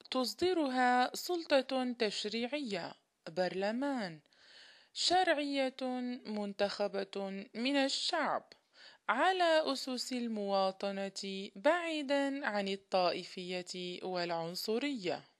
تصدرها سلطة تشريعية، برلمان، شرعية منتخبة من الشعب على أسس المواطنة بعيدا عن الطائفية والعنصرية.